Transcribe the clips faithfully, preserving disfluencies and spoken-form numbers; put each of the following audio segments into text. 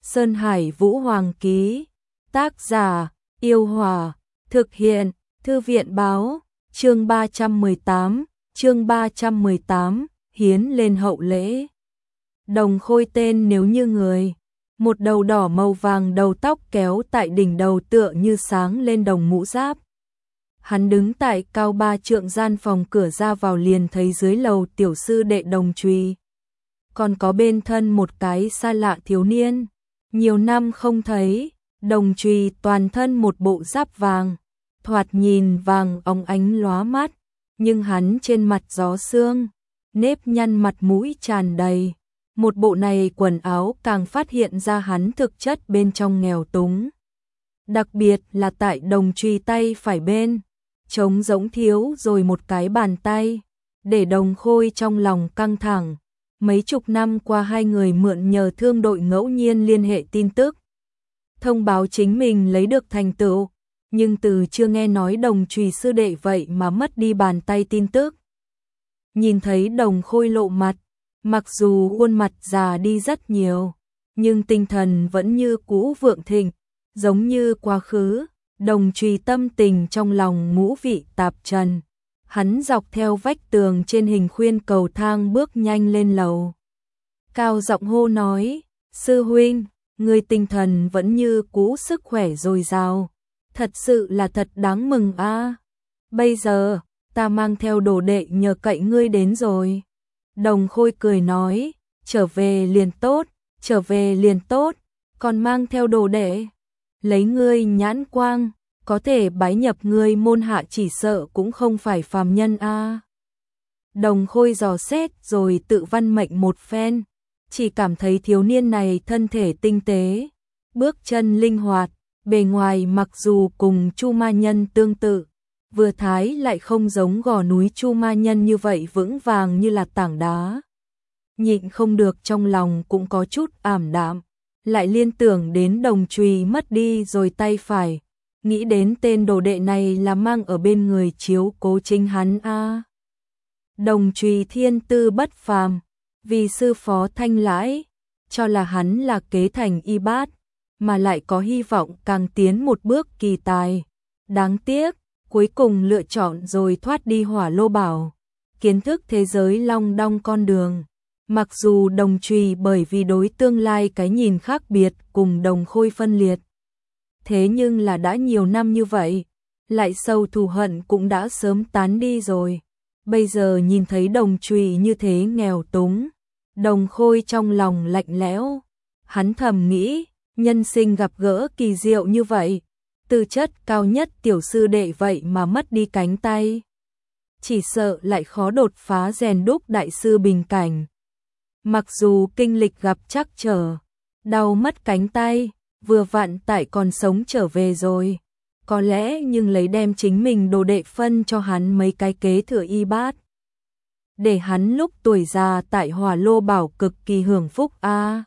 Sơn Hải Vũ Hoàng ký. Tác giả: Yêu Hòa. Thực hiện: Thư viện báo. Chương ba trăm mười tám, chương ba trăm mười tám, hiến lên hậu lễ. Đồng Khôi tên nếu như người, một đầu đỏ màu vàng, đầu tóc kéo tại đỉnh đầu tựa như sáng lên đồng mũ giáp. Hắn đứng tại cao ba trượng gian phòng cửa ra vào, liền thấy dưới lầu tiểu sư đệ Đồng Trùy. Còn có bên thân một cái xa lạ thiếu niên, nhiều năm không thấy. Đồng Trùy toàn thân một bộ giáp vàng, thoạt nhìn vàng óng ánh lóa mắt, nhưng hắn trên mặt gió sương, nếp nhăn, mặt mũi tràn đầy. Một bộ này quần áo càng phát hiện ra hắn thực chất bên trong nghèo túng. Đặc biệt là tại Đồng Trùy tay phải bên, trống rỗng thiếu rồi một cái bàn tay, để Đồng Khôi trong lòng căng thẳng. Mấy chục năm qua hai người mượn nhờ thương đội ngẫu nhiên liên hệ tin tức, thông báo chính mình lấy được thành tựu, nhưng từ chưa nghe nói Đồng Trùy sư đệ vậy mà mất đi bàn tay tin tức. Nhìn thấy Đồng Khôi lộ mặt, mặc dù khuôn mặt già đi rất nhiều, nhưng tinh thần vẫn như cũ vượng thịnh, giống như quá khứ. Đồng Trùy tâm tình trong lòng ngũ vị tạp trần. Hắn dọc theo vách tường trên hình khuyên cầu thang bước nhanh lên lầu. Cao giọng hô nói: "Sư huynh, người tinh thần vẫn như cũ, sức khỏe dồi dào, thật sự là thật đáng mừng a. À. Bây giờ, ta mang theo đồ đệ nhờ cậy ngươi đến rồi." Đồng Khôi cười nói: "Trở về liền tốt, trở về liền tốt, còn mang theo đồ đệ. Lấy ngươi nhãn quang, có thể bái nhập ngươi môn hạ chỉ sợ cũng không phải phàm nhân a." À. Đồng Khôi dò xét rồi tự văn mệnh một phen, chỉ cảm thấy thiếu niên này thân thể tinh tế, bước chân linh hoạt, bề ngoài mặc dù cùng Chu Ma Nhân tương tự, vừa thái lại không giống gò núi Chu Ma Nhân như vậy vững vàng như là tảng đá. Nhịn không được trong lòng cũng có chút ảm đạm, lại liên tưởng đến Đồng Trùy mất đi rồi tay phải, nghĩ đến tên đồ đệ này là mang ở bên người chiếu cố chính hắn a. À. Đồng Trùy thiên tư bất phàm, vì sư phó Thanh Lãi cho là hắn là kế thành y bát, mà lại có hy vọng càng tiến một bước kỳ tài. Đáng tiếc, cuối cùng lựa chọn rồi thoát đi Hỏa Lô Bảo, kiến thức thế giới long đong con đường. Mặc dù Đồng Trùy bởi vì đối tương lai cái nhìn khác biệt cùng Đồng Khôi phân liệt, thế nhưng là đã nhiều năm như vậy, lại sâu thù hận cũng đã sớm tán đi rồi. Bây giờ nhìn thấy Đồng Trùy như thế nghèo túng, Đồng Khôi trong lòng lạnh lẽo. Hắn thầm nghĩ, nhân sinh gặp gỡ kỳ diệu như vậy, tư chất cao nhất tiểu sư đệ vậy mà mất đi cánh tay, chỉ sợ lại khó đột phá rèn đúc đại sư bình cảnh. Mặc dù kinh lịch gặp trắc trở, đau mất cánh tay, vừa vặn tại còn sống trở về rồi, có lẽ nhưng lấy đem chính mình đồ đệ phân cho hắn mấy cái kế thừa y bát, để hắn lúc tuổi già tại Hỏa Lô Bảo cực kỳ hưởng phúc a. À.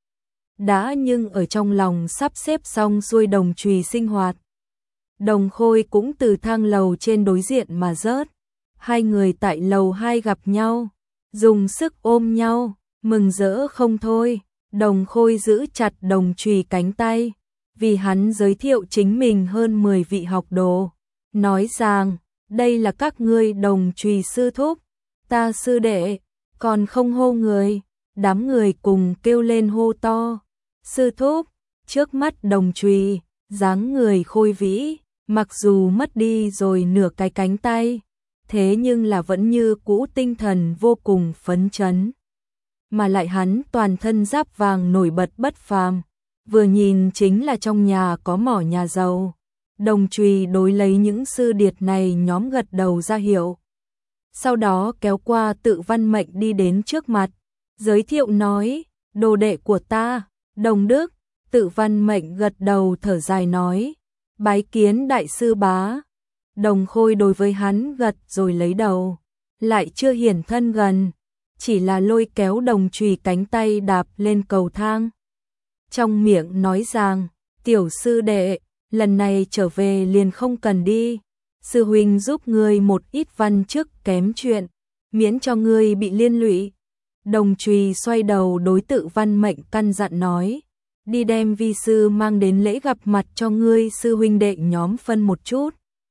Đã nhưng ở trong lòng sắp xếp xong xuôi Đồng Trùy sinh hoạt, Đồng Khôi cũng từ thang lầu trên đối diện mà rớt. Hai người tại lầu hai gặp nhau, dùng sức ôm nhau, mừng rỡ không thôi. Đồng Khôi giữ chặt Đồng Trùy cánh tay, vì hắn giới thiệu chính mình hơn mười vị học đồ, nói rằng đây là các ngươi Đồng Trùy sư thúc, ta sư đệ, còn không hô người. Đám người cùng kêu lên hô to: "Sư thúc!" Trước mắt Đồng Trùy, dáng người khôi vĩ, mặc dù mất đi rồi nửa cái cánh tay, thế nhưng là vẫn như cũ tinh thần vô cùng phấn chấn. Mà lại hắn toàn thân giáp vàng nổi bật bất phàm, vừa nhìn chính là trong nhà có mỏ nhà giàu. Đồng Trùy đối lấy những sư điệt này nhóm gật đầu ra hiệu, sau đó kéo qua tự văn mệnh đi đến trước mặt, giới thiệu nói: "Đồ đệ của ta, Đồng Đức." Tự văn mệnh gật đầu thở dài nói: "Bái kiến đại sư bá." Đồng Khôi đối với hắn gật rồi lấy đầu, lại chưa hiển thân gần, chỉ là lôi kéo Đồng Trùy cánh tay đạp lên cầu thang, trong miệng nói rằng: "Tiểu sư đệ, lần này trở về liền không cần đi, sư huynh giúp ngươi một ít văn chức kém chuyện, miễn cho ngươi bị liên lụy." Đồng Trùy xoay đầu đối tự văn mệnh căn dặn nói: đi đem vi sư mang đến lễ gặp mặt cho ngươi sư huynh đệ nhóm phân một chút.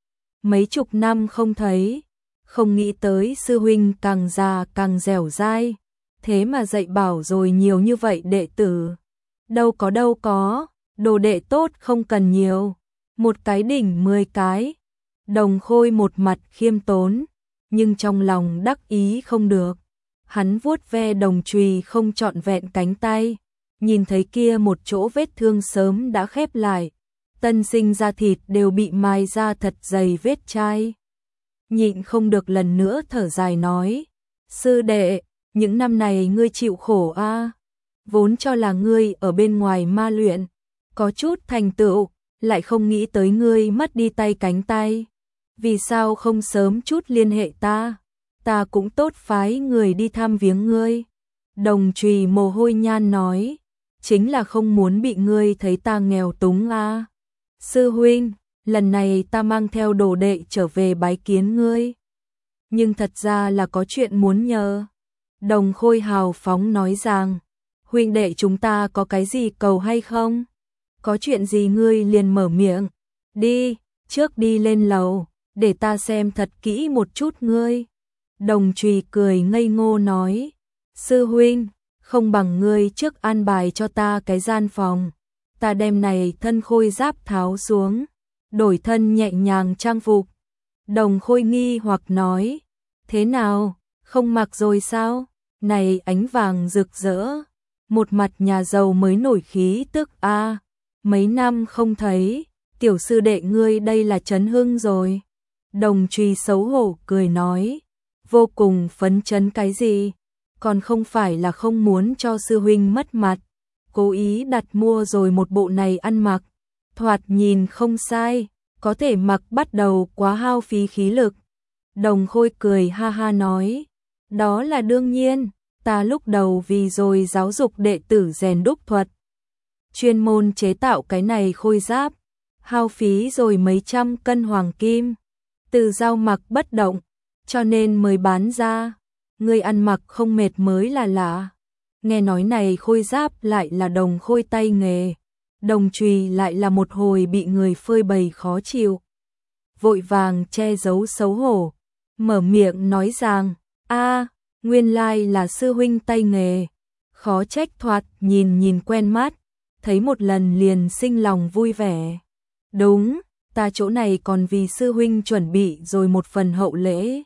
Mấy chục năm không thấy, không nghĩ tới sư huynh càng già càng dẻo dai, thế mà dạy bảo rồi nhiều như vậy đệ tử. Đâu có đâu có, đồ đệ tốt không cần nhiều, một cái đỉnh mười cái. Đồng Khôi một mặt khiêm tốn, nhưng trong lòng đắc ý không được. Hắn vuốt ve đồng chùy không trọn vẹn cánh tay, nhìn thấy kia một chỗ vết thương sớm đã khép lại, tân sinh da thịt đều bị mài ra thật dày vết chai. Nhịn không được lần nữa thở dài nói, sư đệ, những năm này ngươi chịu khổ a, vốn cho là ngươi ở bên ngoài ma luyện, có chút thành tựu, lại không nghĩ tới ngươi mất đi tay cánh tay. Vì sao không sớm chút liên hệ ta, ta cũng tốt phái người đi thăm viếng ngươi. Đồng Trùy mồ hôi nhan nói, chính là không muốn bị ngươi thấy ta nghèo túng a. Sư huynh, lần này ta mang theo đồ đệ trở về bái kiến ngươi, nhưng thật ra là có chuyện muốn nhờ. Đồng Khôi hào phóng nói rằng, huynh đệ chúng ta có cái gì cầu hay không? Có chuyện gì ngươi liền mở miệng, đi, trước đi lên lầu, để ta xem thật kỹ một chút ngươi. Đồng Trùy cười ngây ngô nói, sư huynh, không bằng ngươi trước an bài cho ta cái gian phòng, ta đem này thân khôi giáp tháo xuống, đổi thân nhẹ nhàng trang phục. Đồng Khôi nghi hoặc nói, thế nào, không mặc rồi sao? Này ánh vàng rực rỡ, một mặt nhà giàu mới nổi khí tức a, mấy năm không thấy, tiểu sư đệ ngươi đây là chấn hưng rồi. Đồng Trùy xấu hổ cười nói, vô cùng phấn chấn cái gì, còn không phải là không muốn cho sư huynh mất mặt, cố ý đặt mua rồi một bộ này ăn mặc, thoạt nhìn không sai, có thể mặc bắt đầu quá hao phí khí lực. Đồng Khôi cười ha ha nói, đó là đương nhiên, ta lúc đầu vì rồi giáo dục đệ tử rèn đúc thuật, chuyên môn chế tạo cái này khôi giáp, hao phí rồi mấy trăm cân hoàng kim, từ giao mặc bất động, cho nên mới bán ra. Ngươi ăn mặc không mệt mới là lạ. Nghe nói này khôi giáp lại là Đồng Khôi tay nghề, Đồng Trùy lại là một hồi bị người phơi bày khó chịu, vội vàng che giấu xấu hổ, mở miệng nói rằng, a, nguyên lai là sư huynh tay nghề, khó trách thoạt nhìn nhìn quen mắt, thấy một lần liền sinh lòng vui vẻ. Đúng, ta chỗ này còn vì sư huynh chuẩn bị rồi một phần hậu lễ,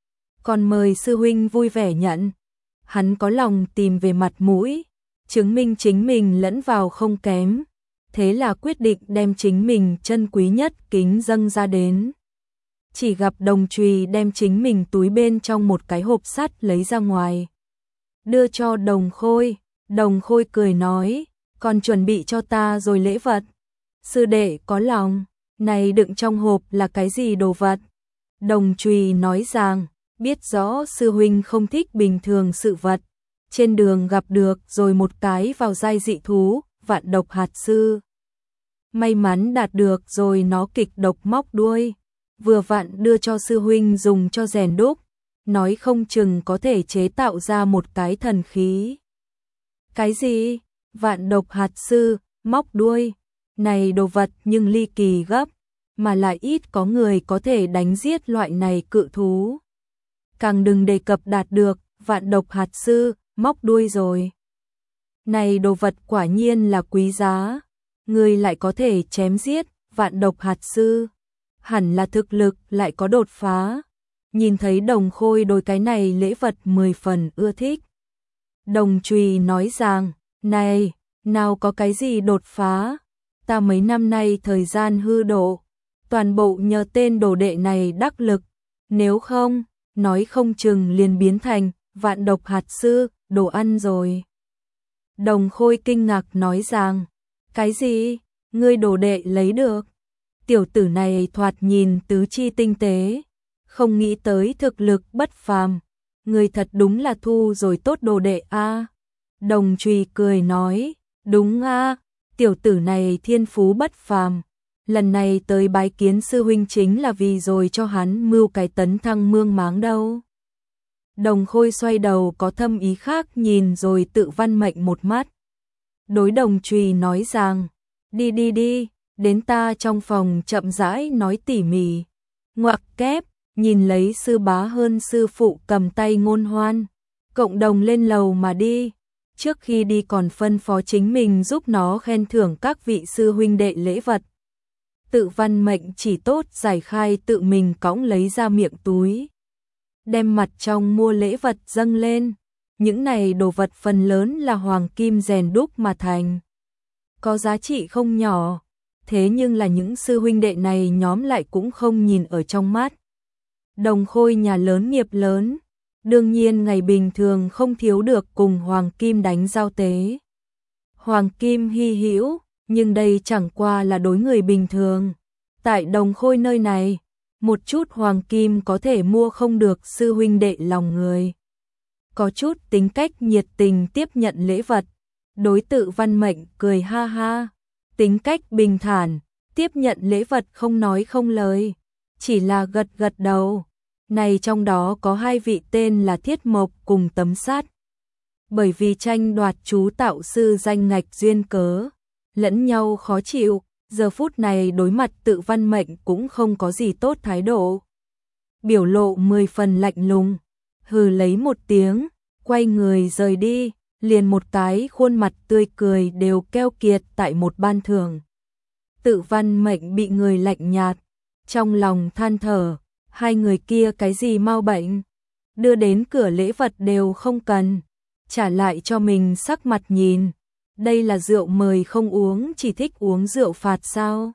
còn mời sư huynh vui vẻ nhận. Hắn có lòng tìm về mặt mũi, chứng minh chính mình lẫn vào không kém, thế là quyết định đem chính mình chân quý nhất kính dâng ra đến. Chỉ gặp Đồng Trùy đem chính mình túi bên trong một cái hộp sắt lấy ra ngoài, đưa cho Đồng Khôi. Đồng Khôi cười nói, còn chuẩn bị cho ta rồi lễ vật. Sư đệ có lòng, này đựng trong hộp là cái gì đồ vật? Đồng Trùy nói rằng, biết rõ sư huynh không thích bình thường sự vật, trên đường gặp được rồi một cái vào giai dị thú, vạn độc hạt sư. May mắn đạt được rồi nó kịch độc móc đuôi, vừa vặn đưa cho sư huynh dùng cho rèn đúc, nói không chừng có thể chế tạo ra một cái thần khí. Cái gì? Vạn độc hạt sư, móc đuôi, này đồ vật nhưng ly kỳ gấp, mà lại ít có người có thể đánh giết loại này cự thú. Càng đừng đề cập đạt được vạn độc hạt sư, móc đuôi rồi. Này đồ vật quả nhiên là quý giá, người lại có thể chém giết vạn độc hạt sư, hẳn là thực lực lại có đột phá. Nhìn thấy Đồng Khôi đối cái này lễ vật mười phần ưa thích, Đồng Trùy nói rằng, này, nào có cái gì đột phá, ta mấy năm nay thời gian hư độ, toàn bộ nhờ tên đồ đệ này đắc lực, nếu không, nói không chừng liền biến thành vạn độc hạt sư, đồ ăn rồi. Đồng Khôi kinh ngạc nói rằng, cái gì, ngươi đồ đệ lấy được? Tiểu tử này thoạt nhìn tứ chi tinh tế, không nghĩ tới thực lực bất phàm, ngươi thật đúng là thu rồi tốt đồ đệ a. Đồng Trùy cười nói, đúng a, tiểu tử này thiên phú bất phàm, lần này tới bái kiến sư huynh chính là vì rồi cho hắn mưu cái tấn thăng mương máng đâu. Đồng Khôi xoay đầu có thâm ý khác nhìn rồi tự văn mệnh một mắt. đối đồng trùy nói rằng, đi đi đi, đến ta trong phòng chậm rãi nói tỉ mỉ. Ngoặc kép, nhìn lấy sư bá hơn sư phụ cầm tay Ngôn Hoan, cộng đồng lên lầu mà đi. Trước khi đi còn phân phó chính mình giúp nó khen thưởng các vị sư huynh đệ lễ vật. Tự Văn Mệnh chỉ tốt giải khai tự mình cõng lấy ra miệng túi, đem mặt trong mua lễ vật dâng lên. Những này đồ vật phần lớn là hoàng kim rèn đúc mà thành, có giá trị không nhỏ, thế nhưng là những sư huynh đệ này nhóm lại cũng không nhìn ở trong mắt. Đồng Khôi nhà lớn nghiệp lớn, đương nhiên ngày bình thường không thiếu được cùng hoàng kim đánh giao tế. Hoàng kim hy hữu, nhưng đây chẳng qua là đối người bình thường. Tại Đồng Khôi nơi này, một chút hoàng kim có thể mua không được sư huynh đệ lòng người. Có chút tính cách nhiệt tình tiếp nhận lễ vật, đối Tự Văn Mệnh cười ha ha, tính cách bình thản, tiếp nhận lễ vật không nói không lời, chỉ là gật gật đầu. Này trong đó có hai vị tên là Thiết Mộc cùng Tấm Sát. Bởi vì tranh đoạt chú tạo sư danh ngạch duyên cớ, lẫn nhau khó chịu, giờ phút này đối mặt Tự Văn Mệnh cũng không có gì tốt thái độ. Biểu lộ mười phần lạnh lùng, hừ lấy một tiếng, quay người rời đi, liền một cái khuôn mặt tươi cười đều keo kiệt tại một ban thưởng. Tự Văn Mệnh bị người lạnh nhạt, trong lòng than thở, hai người kia cái gì mau bệnh, đưa đến cửa lễ vật đều không cần, trả lại cho mình sắc mặt nhìn, đây là rượu mời không uống, chỉ thích uống rượu phạt sao?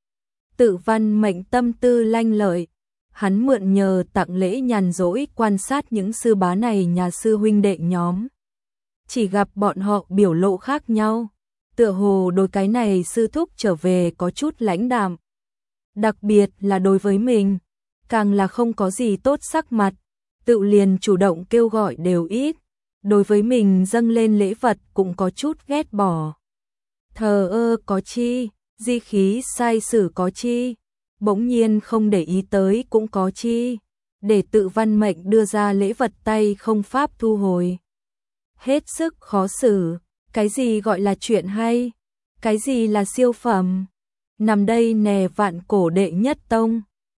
Tự Văn Mệnh tâm tư lanh lợi, hắn mượn nhờ tặng lễ nhàn rỗi quan sát những sư bá này nhà sư huynh đệ nhóm. Chỉ gặp bọn họ biểu lộ khác nhau, tựa hồ đối cái này sư thúc trở về có chút lãnh đạm. Đặc biệt là đối với mình, càng là không có gì tốt sắc mặt, tự liền chủ động kêu gọi đều ít. Đối với mình dâng lên lễ vật cũng có chút ghét bỏ. Thờ ơ có chi, di khí sai sử có chi, bỗng nhiên không để ý tới cũng có chi, để Tự Văn Mệnh đưa ra lễ vật tay không pháp thu hồi. Hết sức khó xử, cái gì gọi là chuyện hay, cái gì là siêu phẩm, nằm đây nè vạn cổ đệ nhất tông,